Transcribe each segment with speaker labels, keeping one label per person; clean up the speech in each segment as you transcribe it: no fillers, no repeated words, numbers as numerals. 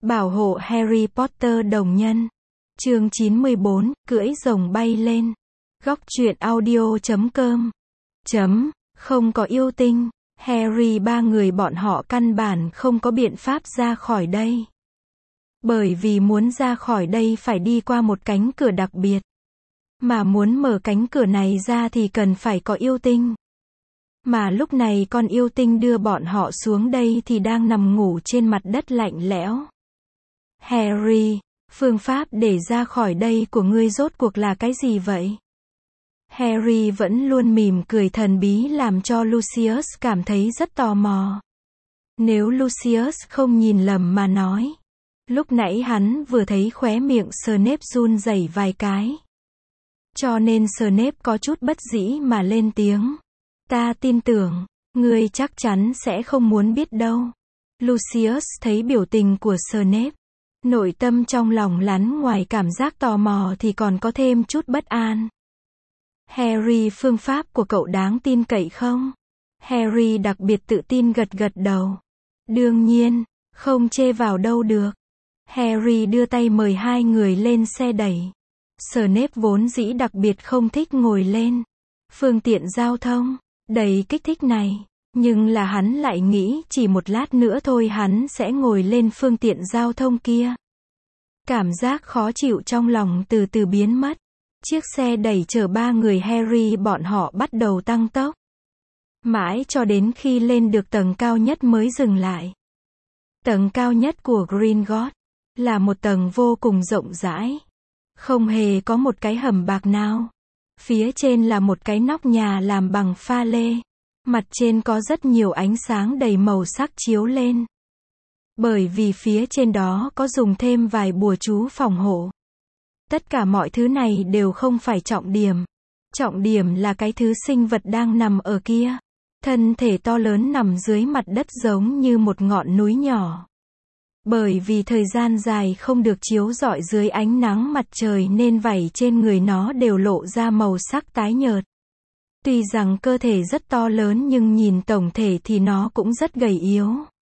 Speaker 1: Bảo hộ Harry Potter đồng nhân. Chương 94, cưỡi rồng bay lên. Góc truyện audio.com. Không có yêu tinh, Harry ba người bọn họ căn bản không có biện pháp ra khỏi đây. Bởi vì muốn ra khỏi đây phải đi qua một cánh cửa đặc biệt. Mà muốn mở cánh cửa này ra thì cần phải có yêu tinh. Mà lúc này con yêu tinh đưa bọn họ xuống đây thì đang nằm ngủ trên mặt đất lạnh lẽo. Harry, phương pháp để ra khỏi đây của ngươi rốt cuộc là cái gì vậy? Harry vẫn luôn mỉm cười thần bí làm cho Lucius cảm thấy rất tò mò. Nếu Lucius không nhìn lầm mà nói. Lúc nãy hắn vừa thấy khóe miệng Snape run rẩy vài cái. Cho nên Snape có chút bất dĩ mà lên tiếng. Ta tin tưởng, ngươi chắc chắn sẽ không muốn biết đâu. Lucius thấy biểu tình của Snape. Nội tâm trong lòng lắn ngoài cảm giác tò mò thì còn có thêm chút bất an. Harry, phương pháp của cậu đáng tin cậy không? Harry đặc biệt tự tin gật gật đầu. Đương nhiên, không chê vào đâu được. Harry đưa tay mời hai người lên xe đẩy. Snape vốn dĩ đặc biệt không thích ngồi lên phương tiện giao thông đầy kích thích này, nhưng là hắn lại nghĩ chỉ một lát nữa thôi hắn sẽ ngồi lên phương tiện giao thông kia. Cảm giác khó chịu trong lòng từ từ biến mất. Chiếc xe đẩy chở ba người Harry bọn họ bắt đầu tăng tốc. Mãi cho đến khi lên được tầng cao nhất mới dừng lại. Tầng cao nhất của Gringotts là một tầng vô cùng rộng rãi. Không hề có một cái hầm bạc nào. Phía trên là một cái nóc nhà làm bằng pha lê. Mặt trên có rất nhiều ánh sáng đầy màu sắc chiếu lên. Bởi vì phía trên đó có dùng thêm vài bùa chú phòng hộ. Tất cả mọi thứ này đều không phải trọng điểm. Trọng điểm là cái thứ sinh vật đang nằm ở kia. Thân thể to lớn nằm dưới mặt đất giống như một ngọn núi nhỏ. Bởi vì thời gian dài không được chiếu rọi dưới ánh nắng mặt trời nên vảy trên người nó đều lộ ra màu sắc tái nhợt. Tuy rằng cơ thể rất to lớn nhưng nhìn tổng thể thì nó cũng rất gầy yếu.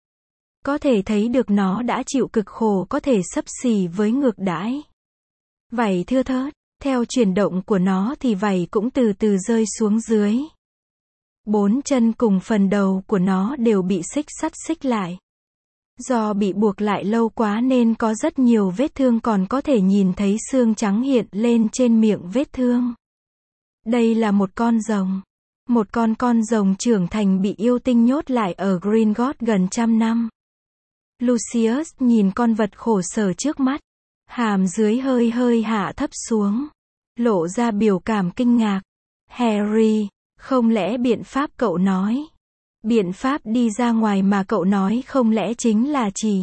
Speaker 1: Có thể thấy được nó đã chịu cực khổ có thể xấp xỉ với ngược đãi. Vảy thưa thớt, theo chuyển động của nó thì vảy cũng từ từ rơi xuống dưới. Bốn chân cùng phần đầu của nó đều bị xích sắt xích lại. Do bị buộc lại lâu quá nên có rất nhiều vết thương còn có thể nhìn thấy xương trắng hiện lên trên miệng vết thương. Đây là một con rồng. Một con rồng trưởng thành bị yêu tinh nhốt lại ở Gringotts gần 100 năm. Lucius nhìn con vật khổ sở trước mắt. Hàm dưới hơi hơi hạ thấp xuống. Lộ ra biểu cảm kinh ngạc. Harry, không lẽ biện pháp cậu nói? Biện pháp đi ra ngoài mà cậu nói không lẽ chính là chỉ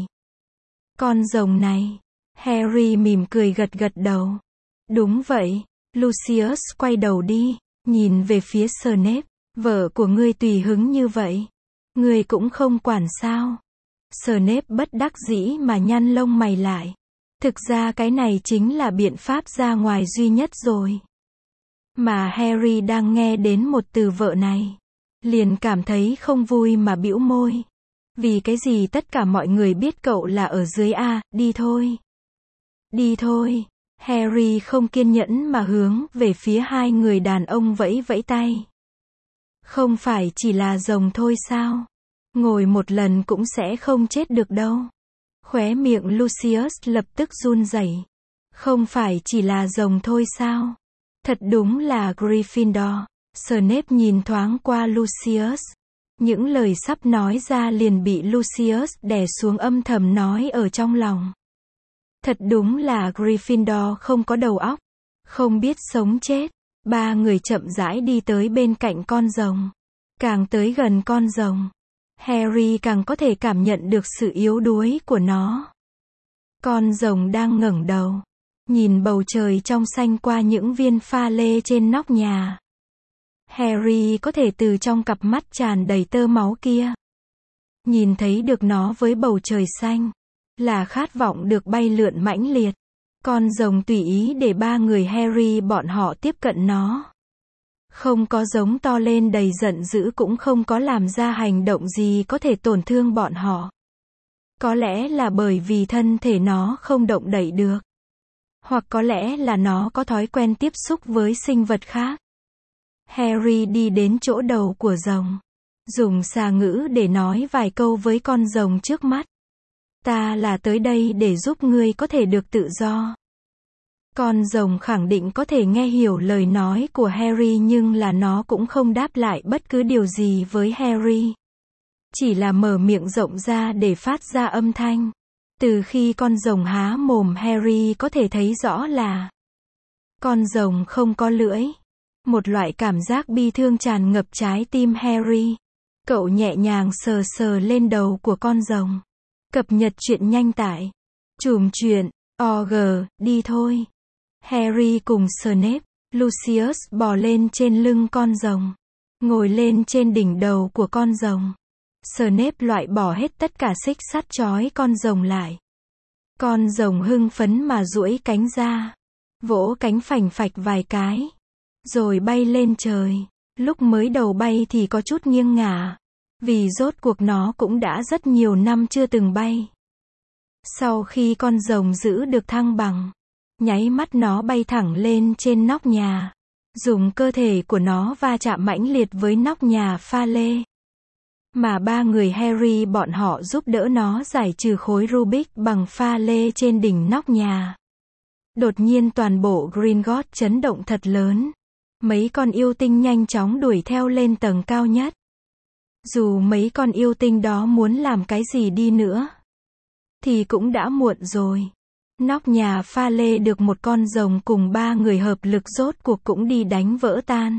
Speaker 1: con rồng này? Harry mỉm cười gật gật đầu. Đúng vậy. Lucius quay đầu đi, nhìn về phía Snape. Vợ của ngươi tùy hứng như vậy. Ngươi cũng không quản sao? Snape bất đắc dĩ mà nhăn lông mày lại. Thực ra cái này chính là biện pháp ra ngoài duy nhất rồi. Mà Harry đang nghe đến một từ vợ này. Liền cảm thấy không vui mà bĩu môi. Vì cái gì tất cả mọi người biết cậu là ở dưới A, đi thôi. Đi thôi. Harry không kiên nhẫn mà hướng về phía hai người đàn ông vẫy vẫy tay. Không phải chỉ là rồng thôi sao? Ngồi một lần cũng sẽ không chết được đâu. Khóe miệng Lucius lập tức run rẩy. Không phải chỉ là rồng thôi sao? Thật đúng là Gryffindor. Snape nhìn thoáng qua Lucius. Những lời sắp nói ra liền bị Lucius đè xuống âm thầm nói ở trong lòng. Thật đúng là Gryffindor không có đầu óc. Không biết sống chết. Ba người chậm rãi đi tới bên cạnh con rồng. Càng tới gần con rồng, Harry càng có thể cảm nhận được sự yếu đuối của nó. Con rồng đang ngẩng đầu. Nhìn bầu trời trong xanh qua những viên pha lê trên nóc nhà. Harry có thể từ trong cặp mắt tràn đầy tơ máu kia. Nhìn thấy được nó với bầu trời xanh. Là khát vọng được bay lượn mãnh liệt. Con rồng tùy ý để ba người Harry bọn họ tiếp cận nó. Không có giống to lên đầy giận dữ cũng không có làm ra hành động gì có thể tổn thương bọn họ. Có lẽ là bởi vì thân thể nó không động đậy được. Hoặc có lẽ là nó có thói quen tiếp xúc với sinh vật khác. Harry đi đến chỗ đầu của rồng. Dùng xà ngữ để nói vài câu với con rồng trước mắt. Ta là tới đây để giúp ngươi có thể được tự do. Con rồng khẳng định có thể nghe hiểu lời nói của Harry nhưng là nó cũng không đáp lại bất cứ điều gì với Harry. Chỉ là mở miệng rộng ra để phát ra âm thanh. Từ khi con rồng há mồm Harry có thể thấy rõ là con rồng không có lưỡi. Một loại cảm giác bi thương tràn ngập trái tim Harry. Cậu nhẹ nhàng sờ sờ lên đầu của con rồng. Cập nhật truyện nhanh tải. Chùm truyện, OG, đi thôi. Harry cùng Snape, Lucius bò lên trên lưng con rồng. Ngồi lên trên đỉnh đầu của con rồng. Snape loại bỏ hết tất cả xích sắt trói con rồng lại. Con rồng hưng phấn mà duỗi cánh ra. Vỗ cánh phành phạch vài cái. Rồi bay lên trời. Lúc mới đầu bay thì có chút nghiêng ngả. Vì rốt cuộc nó cũng đã rất nhiều năm chưa từng bay. Sau khi con rồng giữ được thăng bằng, nháy mắt nó bay thẳng lên trên nóc nhà. Dùng cơ thể của nó va chạm mãnh liệt với nóc nhà pha lê. Mà ba người Harry bọn họ giúp đỡ nó giải trừ khối Rubik bằng pha lê trên đỉnh nóc nhà. Đột nhiên toàn bộ Gringotts chấn động thật lớn. Mấy con yêu tinh nhanh chóng đuổi theo lên tầng cao nhất. Dù mấy con yêu tinh đó muốn làm cái gì đi nữa, thì cũng đã muộn rồi. Nóc nhà pha lê được một con rồng cùng ba người hợp lực rốt cuộc cũng đi đánh vỡ tan.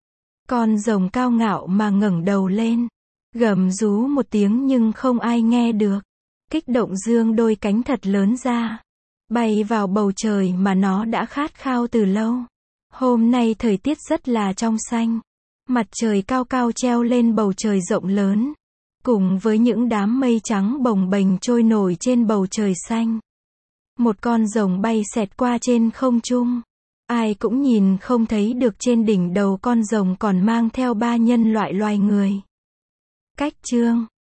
Speaker 1: Con rồng cao ngạo mà ngẩng đầu lên. Gầm rú một tiếng nhưng không ai nghe được. Kích động dương đôi cánh thật lớn ra. Bay vào bầu trời mà nó đã khát khao từ lâu. Hôm nay thời tiết rất là trong xanh. Mặt trời cao cao treo lên bầu trời rộng lớn. Cùng với những đám mây trắng bồng bềnh trôi nổi trên bầu trời xanh. Một con rồng bay xẹt qua trên không trung. Ai cũng nhìn không thấy được trên đỉnh đầu con rồng còn mang theo ba nhân loại loài người. Cách chương